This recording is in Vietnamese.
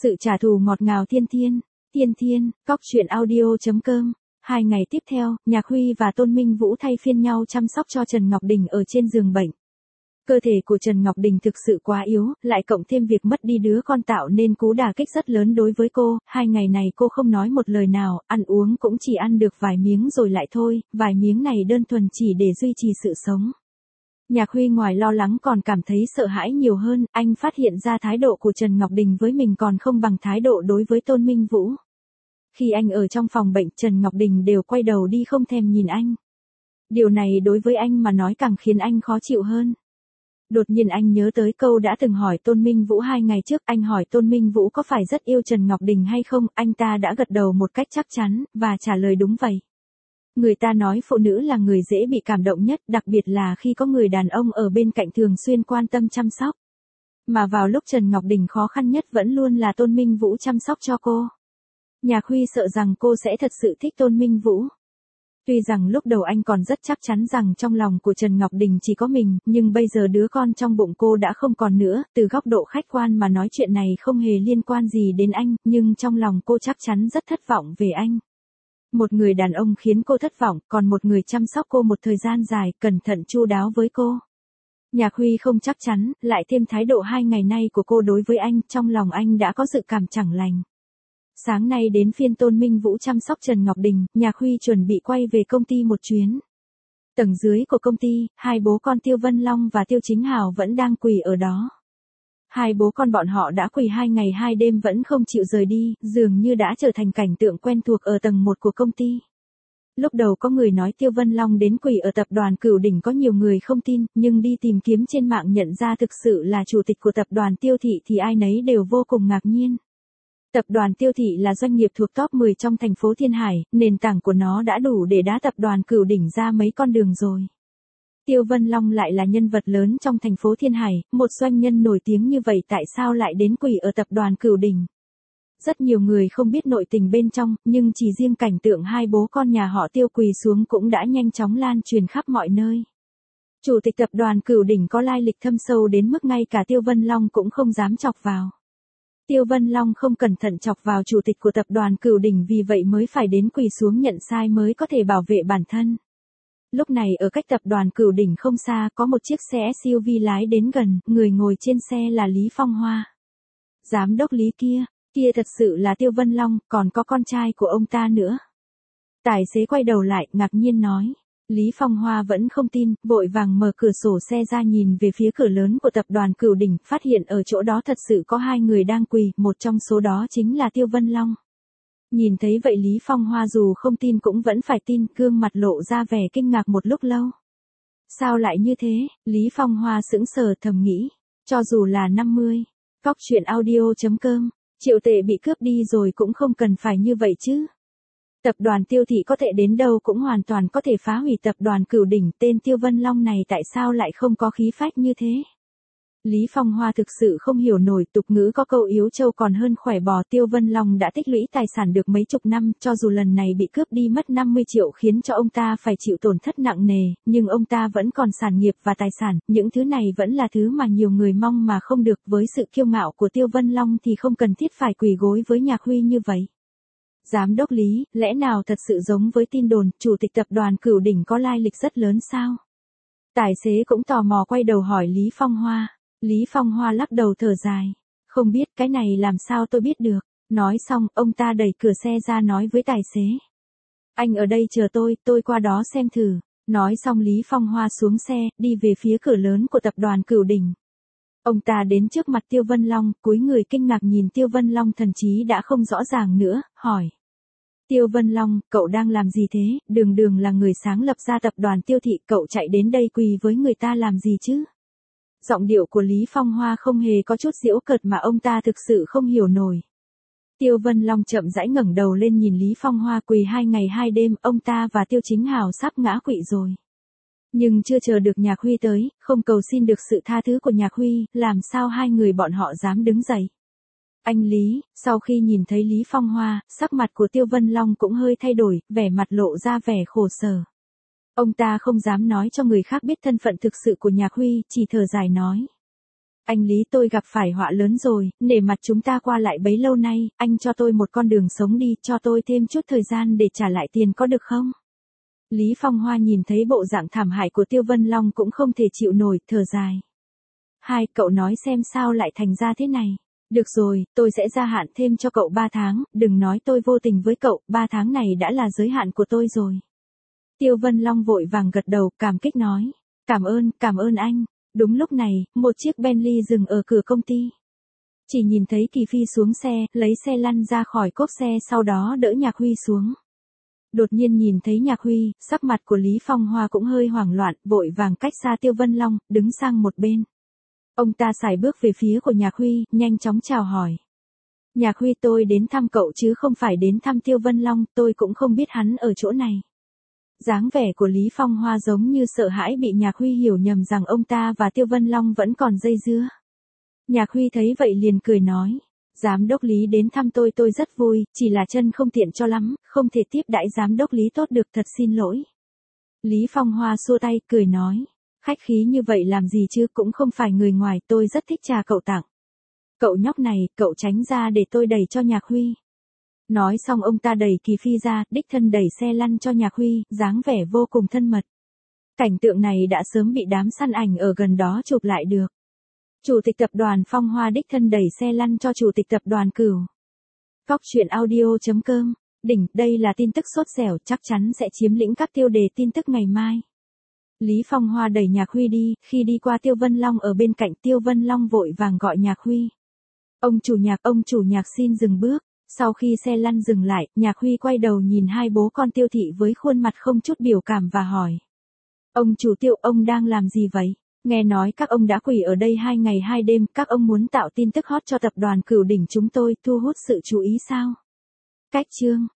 Sự trả thù ngọt ngào thiên thiên, thiên thiên, cóc truyện audio.com. 2 ngày tiếp theo, Nhạc Huy và Tôn Minh Vũ thay phiên nhau chăm sóc cho Trần Ngọc Đình ở trên giường bệnh. Cơ thể của Trần Ngọc Đình thực sự quá yếu, lại cộng thêm việc mất đi đứa con tạo nên cú đả kích rất lớn đối với cô. 2 ngày này cô không nói một lời nào, ăn uống cũng chỉ ăn được vài miếng rồi lại thôi, vài miếng này đơn thuần chỉ để duy trì sự sống. Nhạc Huy ngoài lo lắng còn cảm thấy sợ hãi nhiều hơn, anh phát hiện ra thái độ của Trần Ngọc Đình với mình còn không bằng thái độ đối với Tôn Minh Vũ. Khi anh ở trong phòng bệnh, Trần Ngọc Đình đều quay đầu đi không thèm nhìn anh. Điều này đối với anh mà nói càng khiến anh khó chịu hơn. Đột nhiên anh nhớ tới câu đã từng hỏi Tôn Minh Vũ 2 ngày trước, anh hỏi Tôn Minh Vũ có phải rất yêu Trần Ngọc Đình hay không, anh ta đã gật đầu một cách chắc chắn, và trả lời đúng vậy. Người ta nói phụ nữ là người dễ bị cảm động nhất, đặc biệt là khi có người đàn ông ở bên cạnh thường xuyên quan tâm chăm sóc. Mà vào lúc Trần Ngọc Đình khó khăn nhất vẫn luôn là Tôn Minh Vũ chăm sóc cho cô. Nhạc Huy sợ rằng cô sẽ thật sự thích Tôn Minh Vũ. Tuy rằng lúc đầu anh còn rất chắc chắn rằng trong lòng của Trần Ngọc Đình chỉ có mình, nhưng bây giờ đứa con trong bụng cô đã không còn nữa, từ góc độ khách quan mà nói chuyện này không hề liên quan gì đến anh, nhưng trong lòng cô chắc chắn rất thất vọng về anh. Một người đàn ông khiến cô thất vọng, còn một người chăm sóc cô một thời gian dài, cẩn thận chu đáo với cô. Nhạc Huy không chắc chắn, lại thêm thái độ 2 ngày nay của cô đối với anh, trong lòng anh đã có dự cảm chẳng lành. Sáng nay đến phiên Tôn Minh Vũ chăm sóc Trần Ngọc Đình, Nhạc Huy chuẩn bị quay về công ty một chuyến. Tầng dưới của công ty, hai bố con Tiêu Vân Long và Tiêu Chính Hào vẫn đang quỳ ở đó. Hai bố con bọn họ đã quỳ 2 ngày 2 đêm vẫn không chịu rời đi, dường như đã trở thành cảnh tượng quen thuộc ở tầng 1 của công ty. Lúc đầu có người nói Tiêu Vân Long đến quỳ ở tập đoàn Cửu Đỉnh, có nhiều người không tin, nhưng đi tìm kiếm trên mạng nhận ra thực sự là chủ tịch của tập đoàn Tiêu Thị thì ai nấy đều vô cùng ngạc nhiên. Tập đoàn Tiêu Thị là doanh nghiệp thuộc top 10 trong thành phố Thiên Hải, nền tảng của nó đã đủ để đá tập đoàn Cửu Đỉnh ra mấy con đường rồi. Tiêu Vân Long lại là nhân vật lớn trong thành phố Thiên Hải, một doanh nhân nổi tiếng như vậy tại sao lại đến quỳ ở tập đoàn Cửu Đỉnh. Rất nhiều người không biết nội tình bên trong, nhưng chỉ riêng cảnh tượng hai bố con nhà họ Tiêu quỳ xuống cũng đã nhanh chóng lan truyền khắp mọi nơi. Chủ tịch tập đoàn Cửu Đỉnh có lai lịch thâm sâu đến mức ngay cả Tiêu Vân Long cũng không dám chọc vào. Tiêu Vân Long không cẩn thận chọc vào chủ tịch của tập đoàn Cửu Đỉnh, vì vậy mới phải đến quỳ xuống nhận sai mới có thể bảo vệ bản thân. Lúc này ở cách tập đoàn Cửu Đỉnh không xa có một chiếc xe SUV lái đến gần, người ngồi trên xe là Lý Phong Hoa. Giám đốc Lý kia thật sự là Tiêu Vân Long, còn có con trai của ông ta nữa. Tài xế quay đầu lại, ngạc nhiên nói. Lý Phong Hoa vẫn không tin, vội vàng mở cửa sổ xe ra nhìn về phía cửa lớn của tập đoàn Cửu Đỉnh, phát hiện ở chỗ đó thật sự có 2 người đang quỳ, một trong số đó chính là Tiêu Vân Long. Nhìn thấy vậy Lý Phong Hoa dù không tin cũng vẫn phải tin, gương mặt lộ ra vẻ kinh ngạc một lúc lâu. Sao lại như thế? Lý Phong Hoa sững sờ thầm nghĩ. Cho dù là 50, cóc truyện audio.com, triệu tệ bị cướp đi rồi cũng không cần phải như vậy chứ. Tập đoàn Tiêu Thị có thể đến đâu cũng hoàn toàn có thể phá hủy tập đoàn Cửu Đỉnh, tên Tiêu Vân Long này tại sao lại không có khí phách như thế? Lý Phong Hoa thực sự không hiểu nổi, tục ngữ có câu yếu trâu còn hơn khỏe bò, Tiêu Vân Long đã tích lũy tài sản được mấy chục năm, cho dù lần này bị cướp đi mất 50 triệu khiến cho ông ta phải chịu tổn thất nặng nề, nhưng ông ta vẫn còn sản nghiệp và tài sản, những thứ này vẫn là thứ mà nhiều người mong mà không được. Với sự kiêu ngạo của Tiêu Vân Long thì không cần thiết phải quỳ gối với Nhạc Huy như vậy. Giám đốc Lý, lẽ nào thật sự giống với tin đồn, chủ tịch tập đoàn Cửu Đỉnh có lai lịch rất lớn sao? Tài xế cũng tò mò quay đầu hỏi Lý Phong Hoa. Lý Phong Hoa lắc đầu thở dài. Không biết, cái này làm sao tôi biết được. Nói xong, ông ta đẩy cửa xe ra nói với tài xế. Anh ở đây chờ tôi qua đó xem thử. Nói xong Lý Phong Hoa xuống xe, đi về phía cửa lớn của tập đoàn Cửu Đỉnh. Ông ta đến trước mặt Tiêu Vân Long, cúi người kinh ngạc nhìn Tiêu Vân Long thần trí đã không rõ ràng nữa, hỏi. Tiêu Vân Long, cậu đang làm gì thế? Đường là người sáng lập ra tập đoàn Tiêu Thị, cậu chạy đến đây quỳ với người ta làm gì chứ? Giọng điệu của Lý Phong Hoa không hề có chút giễu cợt mà ông ta thực sự không hiểu nổi. Tiêu Vân Long chậm rãi ngẩng đầu lên nhìn Lý Phong Hoa quỳ 2 ngày 2 đêm, ông ta và Tiêu Chính Hào sắp ngã quỵ rồi. Nhưng chưa chờ được Nhạc Huy tới, không cầu xin được sự tha thứ của Nhạc Huy, làm sao hai người bọn họ dám đứng dậy. Anh Lý, sau khi nhìn thấy Lý Phong Hoa, sắc mặt của Tiêu Vân Long cũng hơi thay đổi, vẻ mặt lộ ra vẻ khổ sở. Ông ta không dám nói cho người khác biết thân phận thực sự của Nhạc Huy, chỉ thở dài nói. Anh Lý, tôi gặp phải họa lớn rồi, nể mặt chúng ta qua lại bấy lâu nay, anh cho tôi một con đường sống đi, cho tôi thêm chút thời gian để trả lại tiền có được không? Lý Phong Hoa nhìn thấy bộ dạng thảm hại của Tiêu Vân Long cũng không thể chịu nổi, thở dài. Cậu nói xem sao lại thành ra thế này. Được rồi, tôi sẽ gia hạn thêm cho cậu 3 tháng, đừng nói tôi vô tình với cậu, 3 tháng này đã là giới hạn của tôi rồi. Tiêu Vân Long vội vàng gật đầu, cảm kích nói. Cảm ơn anh. Đúng lúc này, một chiếc Bentley dừng ở cửa công ty. Chỉ nhìn thấy Kỳ Phi xuống xe, lấy xe lăn ra khỏi cốp xe, sau đó đỡ Nhạc Huy xuống. Đột nhiên nhìn thấy Nhạc Huy, sắc mặt của Lý Phong Hoa cũng hơi hoảng loạn, vội vàng cách xa Tiêu Vân Long, đứng sang một bên. Ông ta sải bước về phía của Nhạc Huy, nhanh chóng chào hỏi. Nhạc Huy, tôi đến thăm cậu chứ không phải đến thăm Tiêu Vân Long, tôi cũng không biết hắn ở chỗ này. Dáng vẻ của Lý Phong Hoa giống như sợ hãi bị Nhạc Huy hiểu nhầm rằng ông ta và Tiêu Vân Long vẫn còn dây dưa. Nhạc Huy thấy vậy liền cười nói. Giám đốc Lý đến thăm tôi rất vui, chỉ là chân không tiện cho lắm, không thể tiếp đãi giám đốc Lý tốt được, thật xin lỗi. Lý Phong Hoa xua tay, cười nói. Khách khí như vậy làm gì chứ, cũng không phải người ngoài, tôi rất thích trà cậu tặng. Cậu nhóc này, cậu tránh ra để tôi đẩy cho Nhạc Huy. Nói xong ông ta đẩy Kỳ Phi ra, đích thân đẩy xe lăn cho Nhạc Huy, dáng vẻ vô cùng thân mật. Cảnh tượng này đã sớm bị đám săn ảnh ở gần đó chụp lại được. Chủ tịch tập đoàn Phong Hoa đích thân đẩy xe lăn cho chủ tịch tập đoàn Cửu. Coctruyện.audio.com. Đỉnh, đây là tin tức sốt dẻo, chắc chắn sẽ chiếm lĩnh các tiêu đề tin tức ngày mai. Lý Phong Hoa đẩy Nhạc Huy đi, khi đi qua Tiêu Vân Long ở bên cạnh, Tiêu Vân Long vội vàng gọi Nhạc Huy. Ông chủ nhạc xin dừng bước. Sau khi xe lăn dừng lại, Nhạc Huy quay đầu nhìn hai bố con Tiêu Thị với khuôn mặt không chút biểu cảm và hỏi. Ông chủ Tiêu, ông đang làm gì vậy? Nghe nói các ông đã quỳ ở đây 2 ngày 2 đêm, các ông muốn tạo tin tức hot cho tập đoàn Cửu Đỉnh chúng tôi, thu hút sự chú ý sao? Cách chương